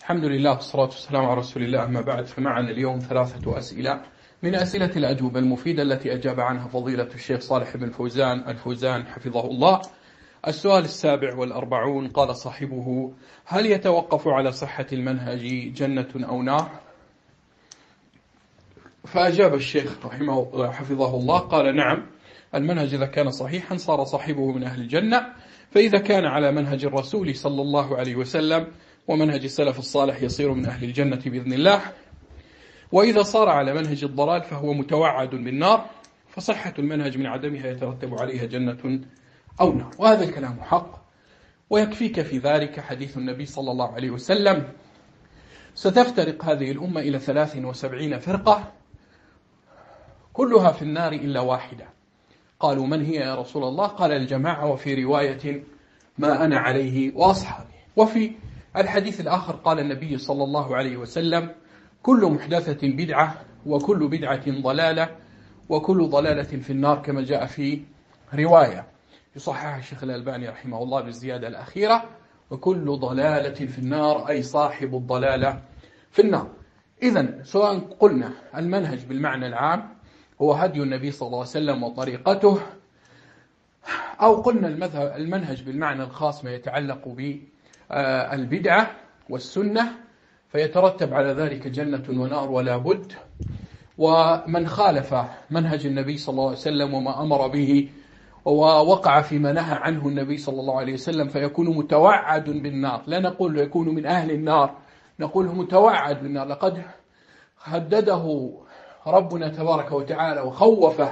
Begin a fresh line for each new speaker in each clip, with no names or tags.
الحمد لله والصلاة والسلام على رسول الله. أما بعد، فمعنا اليوم 3 أسئلة من أسئلة الأجوبة المفيدة التي أجاب عنها فضيلة الشيخ صالح بن الفوزان حفظه الله. السؤال 47 قال صاحبه: هل يتوقف على صحة المنهج جنة أو نار؟ فأجاب الشيخ حفظه الله قال: نعم، المنهج إذا كان صحيحا صار صاحبه من أهل الجنة، فإذا كان على منهج الرسول صلى الله عليه وسلم ومنهج السلف الصالح يصير من أهل الجنة بإذن الله، وإذا صار على منهج الضلال فهو متوعد بالنار، فصحة المنهج من عدمها يترتب عليها جنة أو نار. وهذا الكلام حق، ويكفيك في ذلك حديث النبي صلى الله عليه وسلم: ستفترق هذه الأمة إلى 73 فرقة كلها في النار إلا واحدة. قالوا: من هي يا رسول الله؟ قال: الجماعة، وفي رواية: ما أنا عليه وأصحابي. وفي الحديث الآخر قال النبي صلى الله عليه وسلم: كل محدثة بدعة، وكل بدعة ضلالة، وكل ضلالة في النار، كما جاء في رواية يصححها الشيخ الألباني رحمه الله بالزيادة الأخيرة: وكل ضلالة في النار، أي صاحب الضلالة في النار. إذن سواء قلنا المنهج بالمعنى العام هو هدي النبي صلى الله عليه وسلم وطريقته، أو قلنا المنهج بالمعنى الخاص ما يتعلق بالبدعة والسنة، فيترتب على ذلك جنة ونار ولا بد. ومن خالف منهج النبي صلى الله عليه وسلم وما أمر به ووقع فيما نهى عنه النبي صلى الله عليه وسلم فيكون متوعد بالنار. لا نقول يكون من أهل النار، نقول متوعد بالنار. لقد هدده ربنا تبارك وتعالى وخوفه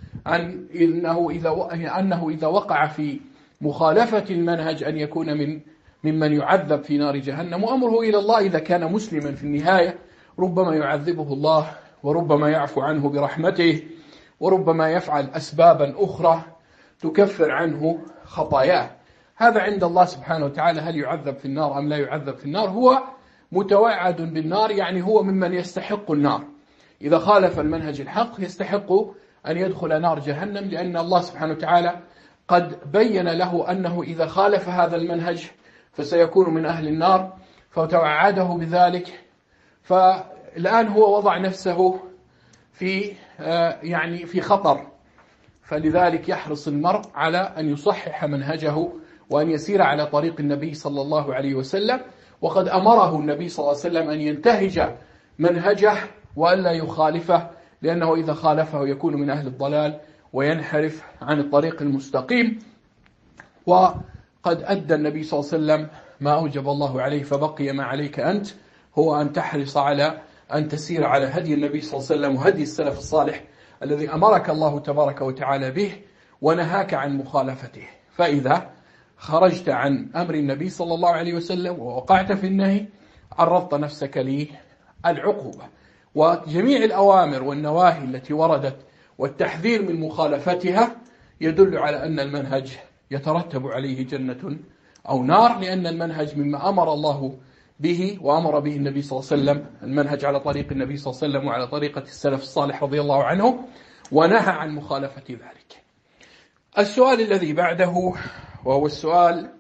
أنه إذا وقع في مخالفة المنهج أن يكون ممن يعذب في نار جهنم. وأمره إلى الله إذا كان مسلما في النهاية، ربما يعذبه الله، وربما يعفو عنه برحمته، وربما يفعل أسبابا أخرى تكفر عنه خطاياه. هذا عند الله سبحانه وتعالى. هل يعذب في النار أم لا يعذب في النار؟ هو متوعد بالنار، يعني هو ممن يستحق النار. إذا خالف المنهج الحق يستحق أن يدخل نار جهنم، لأن الله سبحانه وتعالى قد بين له أنه إذا خالف هذا المنهج فسيكون من أهل النار، فتوعده بذلك. فالآن هو وضع نفسه في خطر، فلذلك يحرص المرء على أن يصحح منهجه وأن يسير على طريق النبي صلى الله عليه وسلم. وقد أمره النبي صلى الله عليه وسلم أن ينتهج منهجه وألا يخالفه، لأنه إذا خالفه يكون من أهل الضلال وينحرف عن الطريق المستقيم. وقد أدى النبي صلى الله عليه وسلم ما أوجب الله عليه، فبقي ما عليك أنت، هو أن تحرص على أن تسير على هدي النبي صلى الله عليه وسلم وهدي السلف الصالح الذي أمرك الله تبارك وتعالى به ونهاك عن مخالفته. فإذا خرجت عن أمر النبي صلى الله عليه وسلم ووقعت في النهي عرضت نفسك للعقوبة. وجميع الأوامر والنواهي التي وردت والتحذير من مخالفتها يدل على أن المنهج يترتب عليه جنة أو نار، لأن المنهج مما أمر الله به وأمر به النبي صلى الله عليه وسلم، المنهج على طريق النبي صلى الله عليه وسلم وعلى طريقة السلف الصالح رضي الله عنه، ونهى عن مخالفة ذلك. السؤال الذي بعده وهو السؤال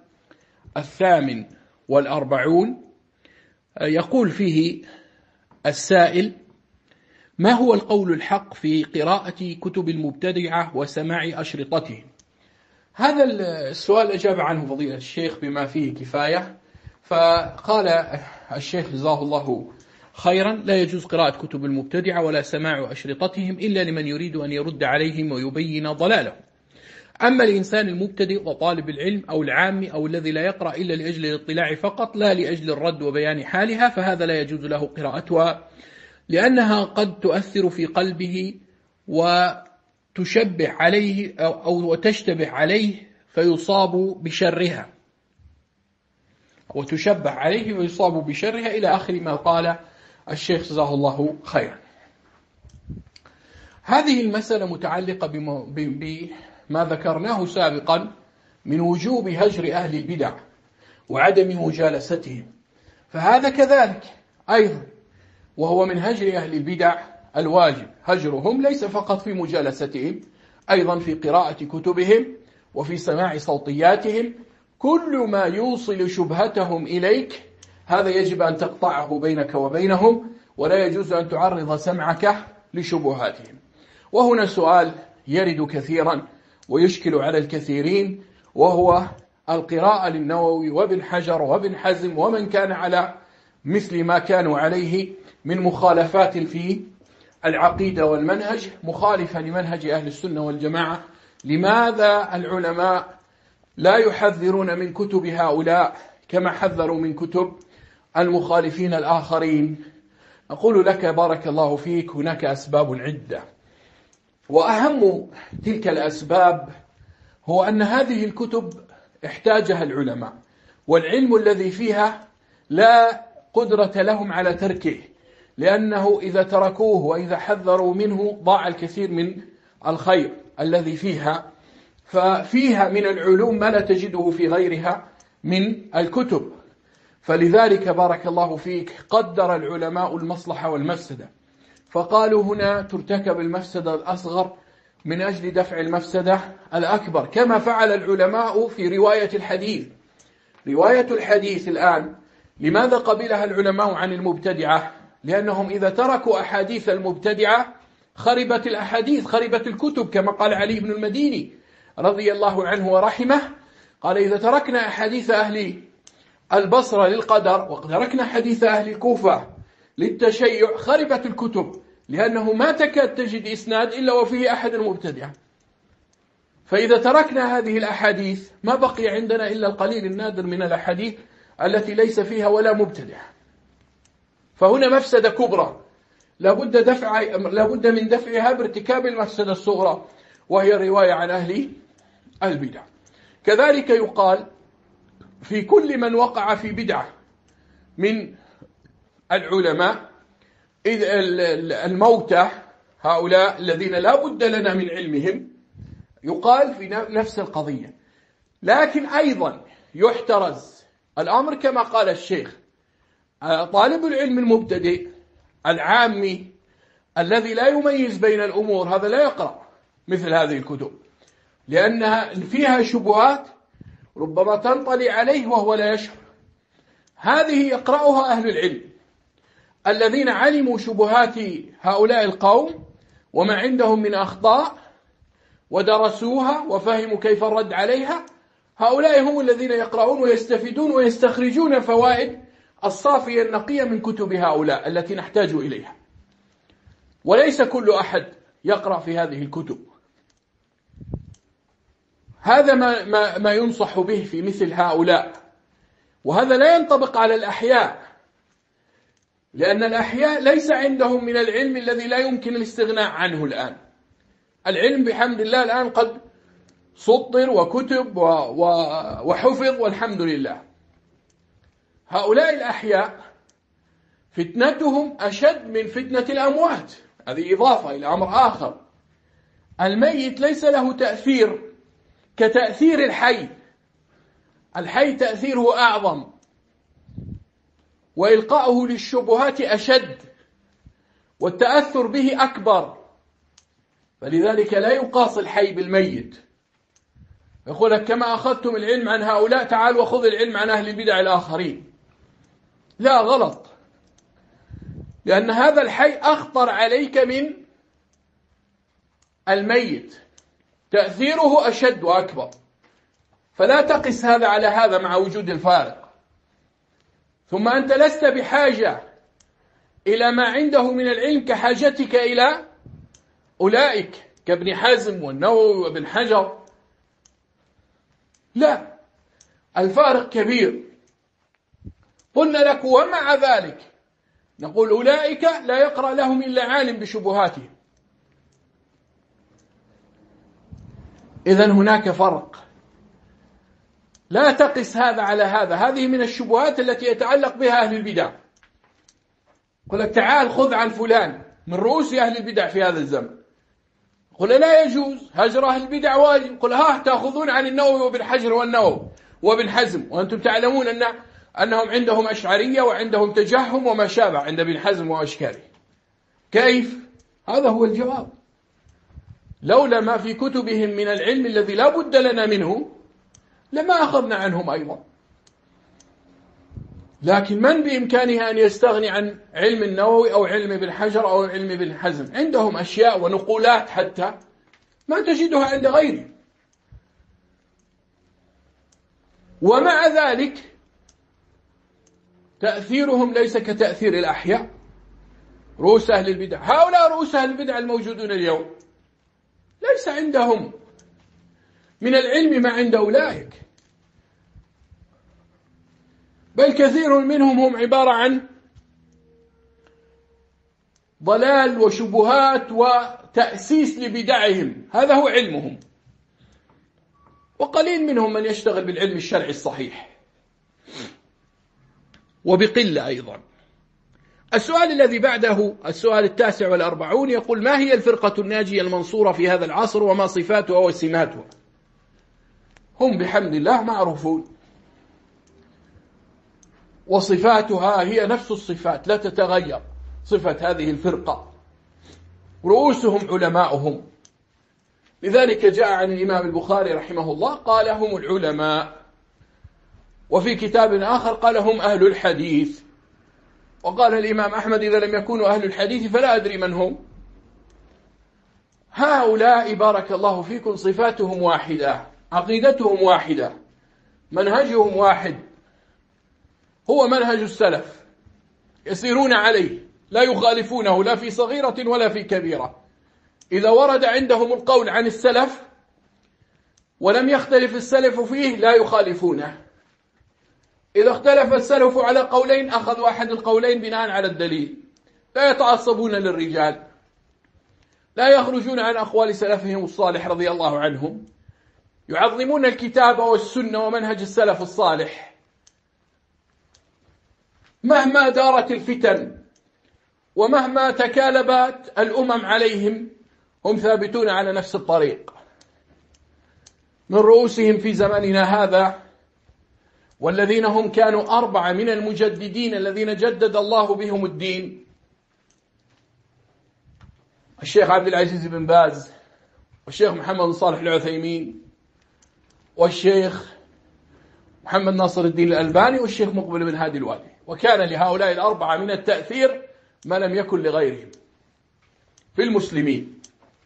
48 يقول فيه السائل: ما هو القول الحق في قراءة كتب المبتدعة وسماع أشرطتهم؟ هذا السؤال أجاب عنه فضيلة الشيخ بما فيه كفاية. فقال الشيخ جزاه الله خيرا: لا يجوز قراءة كتب المبتدعة ولا سماع أشرطتهم إلا لمن يريد أن يرد عليهم ويبين ضلالهم. أما الإنسان المبتدئ وطالب العلم أو العام أو الذي لا يقرأ إلا لأجل الاطلاع فقط لا لأجل الرد وبيان حالها، فهذا لا يجوز له قراءتها، لأنها قد تؤثر في قلبه وتشبه عليه أو تشتبه عليه فيصاب بشرها، وتشبه عليه ويصاب بشرها، إلى آخر ما قال الشيخ جزاه الله خيرا. هذه المسألة متعلقة بما ذكرناه سابقا من وجوب هجر أهل البدع وعدم مجالستهم، فهذا كذلك أيضا، وهو من هجر أهل البدع الواجب هجرهم، ليس فقط في مجالستهم، أيضا في قراءة كتبهم وفي سماع صوتياتهم. كل ما يوصل شبهتهم إليك هذا يجب أن تقطعه بينك وبينهم، ولا يجوز أن تعرض سمعك لشبهاتهم. وهنا سؤال يرد كثيرا ويشكل على الكثيرين، وهو القراءة للنووي وابن حجر وابن حزم ومن كان على مثل ما كانوا عليه من مخالفات في العقيدة والمنهج، مخالفة لمنهج أهل السنة والجماعة. لماذا العلماء لا يحذرون من كتب هؤلاء كما حذروا من كتب المخالفين الآخرين؟ أقول لك بارك الله فيك، هناك أسباب عدة، وأهم تلك الأسباب هو أن هذه الكتب احتاجها العلماء، والعلم الذي فيها لا قدرة لهم على تركه، لأنه إذا تركوه وإذا حذروا منه ضاع الكثير من الخير الذي فيها. ففيها من العلوم ما لا تجده في غيرها من الكتب. فلذلك بارك الله فيك قدر العلماء المصلحة والمفسدة، فقالوا هنا ترتكب المفسدة الأصغر من أجل دفع المفسدة الأكبر، كما فعل العلماء في رواية الحديث. رواية الحديث الآن لماذا قبلها العلماء عن المبتدعة؟ لأنهم إذا تركوا أحاديث المبتدعة خربت الأحاديث، خربت الكتب، كما قال علي بن المديني رضي الله عنه ورحمه، قال إذا تركنا أحاديث أهل البصرة للقدر وتركنا حديث أهل الكوفة للتشيع خربت الكتب، لأنه ما تكاد تجد إسناد إلا وفيه أحد المبتدعة. فإذا تركنا هذه الأحاديث ما بقي عندنا إلا القليل النادر من الأحاديث التي ليس فيها ولا مبتدع. فهنا مفسدة كبرى لابد من دفعها بارتكاب المفسدة الصغرى، وهي الرواية عن أهل البدع. كذلك يقال في كل من وقع في بدعة من العلماء، إذ الموتى هؤلاء الذين لا بد لنا من علمهم، يقال في نفس القضية. لكن أيضا يحترز الأمر كما قال الشيخ، طالب العلم المبتدئ العامي الذي لا يميز بين الأمور هذا لا يقرأ مثل هذه الكتب، لأنها فيها شبهات ربما تنطلي عليه وهو لا يشعر. هذه يقرأها أهل العلم الذين علموا شبهات هؤلاء القوم وما عندهم من أخطاء ودرسوها وفهموا كيف الرد عليها. هؤلاء هم الذين يقرؤون ويستفيدون ويستخرجون الفوائد الصافية النقية من كتب هؤلاء التي نحتاج إليها، وليس كل أحد يقرأ في هذه الكتب. هذا ما ينصح به في مثل هؤلاء، وهذا لا ينطبق على الأحياء، لأن الأحياء ليس عندهم من العلم الذي لا يمكن الاستغناء عنه الآن. العلم بحمد الله الآن قد سطر وكتب وحفظ والحمد لله. هؤلاء الأحياء فتنتهم أشد من فتنة الأموات، هذه إضافة إلى أمر آخر. الميت ليس له تأثير كتأثير الحي، الحي تأثيره أعظم وإلقاؤه للشبهات أشد والتأثر به أكبر، فلذلك لا يقاس الحي بالميت. يقول لك كما أخذتم العلم عن هؤلاء تعالوا وخذ العلم عن أهل البدع الآخرين. لا، غلط، لأن هذا الحي أخطر عليك من الميت، تأثيره أشد وأكبر، فلا تقس هذا على هذا مع وجود الفارق. ثم أنت لست بحاجة إلى ما عنده من العلم كحاجتك إلى أولئك كابن حزم والنووي وابن حجر، لا، الفارق كبير. قلنا لك ومع ذلك نقول أولئك لا يقرأ لهم إلا عالم بشبهاتهم. إذن هناك فرق، لا تقس هذا على هذا. هذه من الشبهات التي يتعلق بها أهل البدع. يقول لك تعال خذ عن فلان من رؤوس أهل البدع في هذا الزمن، قل لا يجوز هجر أهل البدع واجب. قل تأخذون عن النووي وابن حجر والنووي وابن حزم وأنتم تعلمون أنهم عندهم أشعرية وعندهم تجهم وما شابه عند ابن حزم وأشكاله. كيف؟ هذا هو الجواب. لولا ما في كتبهم من العلم الذي لا بد لنا منه لما أخذنا عنهم أيضا. لكن من بإمكانه أن يستغني عن علم النووي أو علم ابن حجر أو علم ابن حزم؟ عندهم أشياء ونقولات حتى ما تجدها عند غيره. ومع ذلك تأثيرهم ليس كتأثير الأحياء، رؤوس أهل البدع. هؤلاء رؤوس أهل البدع الموجودون اليوم ليس عندهم من العلم ما عند أولئك، بل كثير منهم هم عبارة عن ضلال وشبهات وتأسيس لبدعهم، هذا هو علمهم. وقليل منهم من يشتغل بالعلم الشرعي الصحيح، وبقلة أيضا. السؤال الذي بعده، السؤال 49، يقول: ما هي الفرقة الناجية المنصورة في هذا العصر وما صفاتها وسماتها؟ هم بحمد الله معروفون، وصفاتها هي نفس الصفات لا تتغير. صفة هذه الفرقة رؤوسهم علماؤهم، لذلك جاء عن الإمام البخاري رحمه الله قال: هم العلماء. وفي كتاب آخر قال: هم أهل الحديث. وقال الإمام أحمد: إذا لم يكونوا أهل الحديث فلا أدري من هم. هؤلاء بارك الله فيكم صفاتهم واحدة، عقيدتهم واحدة، منهجهم واحد، هو منهج السلف، يسيرون عليه لا يخالفونه لا في صغيرة ولا في كبيرة. إذا ورد عندهم القول عن السلف ولم يختلف السلف فيه لا يخالفونه. إذا اختلف السلف على قولين أخذوا أحد القولين بناء على الدليل، لا يتعصبون للرجال، لا يخرجون عن أقوال سلفهم الصالح رضي الله عنهم، يعظمون الكتاب والسنة ومنهج السلف الصالح. مهما دارت الفتن ومهما تكالبت الأمم عليهم هم ثابتون على نفس الطريق. من رؤوسهم في زماننا هذا والذين هم كانوا 4 من المجددين الذين جدد الله بهم الدين: الشيخ عبد العزيز بن باز، والشيخ محمد بن صالح العثيمين، والشيخ محمد ناصر الدين الألباني، والشيخ مقبل بن هادي الوادي. وكان لهؤلاء 4 من التأثير ما لم يكن لغيرهم في المسلمين.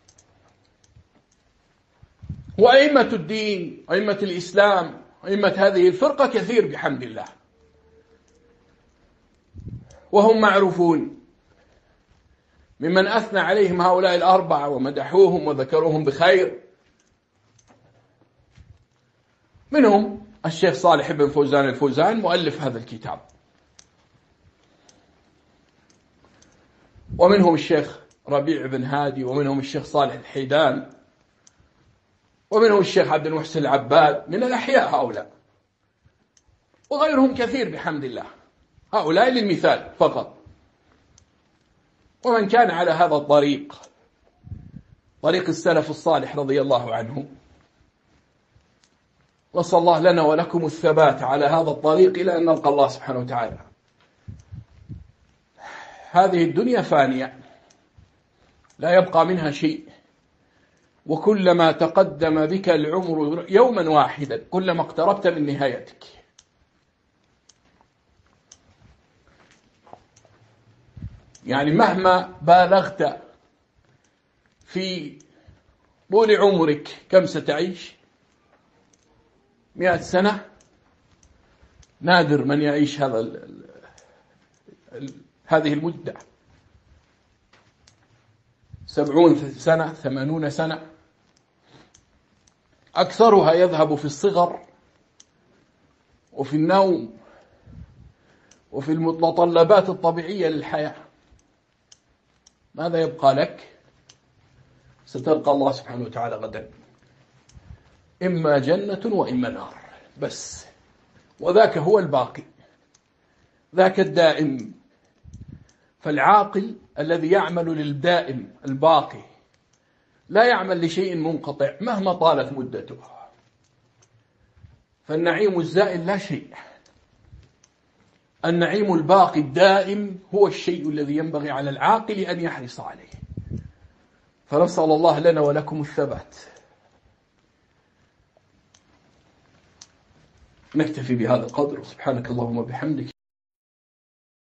وأئمة الدين، أئمة الإسلام، أئمة هذه الفرقة كثير بحمد الله، وهم معروفون. ممن أثنى عليهم هؤلاء 4 ومدحوهم وذكروهم بخير منهم الشيخ صالح بن فوزان الفوزان مؤلف هذا الكتاب، ومنهم الشيخ ربيع بن هادي، ومنهم الشيخ صالح الحيدان، ومنهم الشيخ عبد المحسن العباد، من الأحياء هؤلاء، وغيرهم كثير بحمد الله. هؤلاء للمثال فقط. ومن كان على هذا الطريق، طريق السلف الصالح رضي الله عنه، وصلى الله لنا ولكم الثبات على هذا الطريق إلى أن نلقى الله سبحانه وتعالى. هذه الدنيا فانية لا يبقى منها شيء، وكلما تقدم بك العمر يوما واحدا كلما اقتربت من نهايتك. يعني مهما بالغت في طول عمرك، كم ستعيش؟ 100 سنة؟ نادر من يعيش هذه المدة. 70 سنة، 80 سنة، أكثرها يذهب في الصغر وفي النوم وفي المتطلبات الطبيعية للحياة. ماذا يبقى لك؟ ستلقى الله سبحانه وتعالى غدا، إما جنة وإما نار بس، وذاك هو الباقي، ذاك الدائم. فالعاقل الذي يعمل للدائم الباقي لا يعمل لشيء منقطع مهما طالت مدته. فالنعيم الزائل لا شيء، النعيم الباقي الدائم هو الشيء الذي ينبغي على العاقل أن يحرص عليه. فنسأل الله لنا ولكم الثبات. نكتفي بهذا القدر، سبحانك اللهم وبحمدك.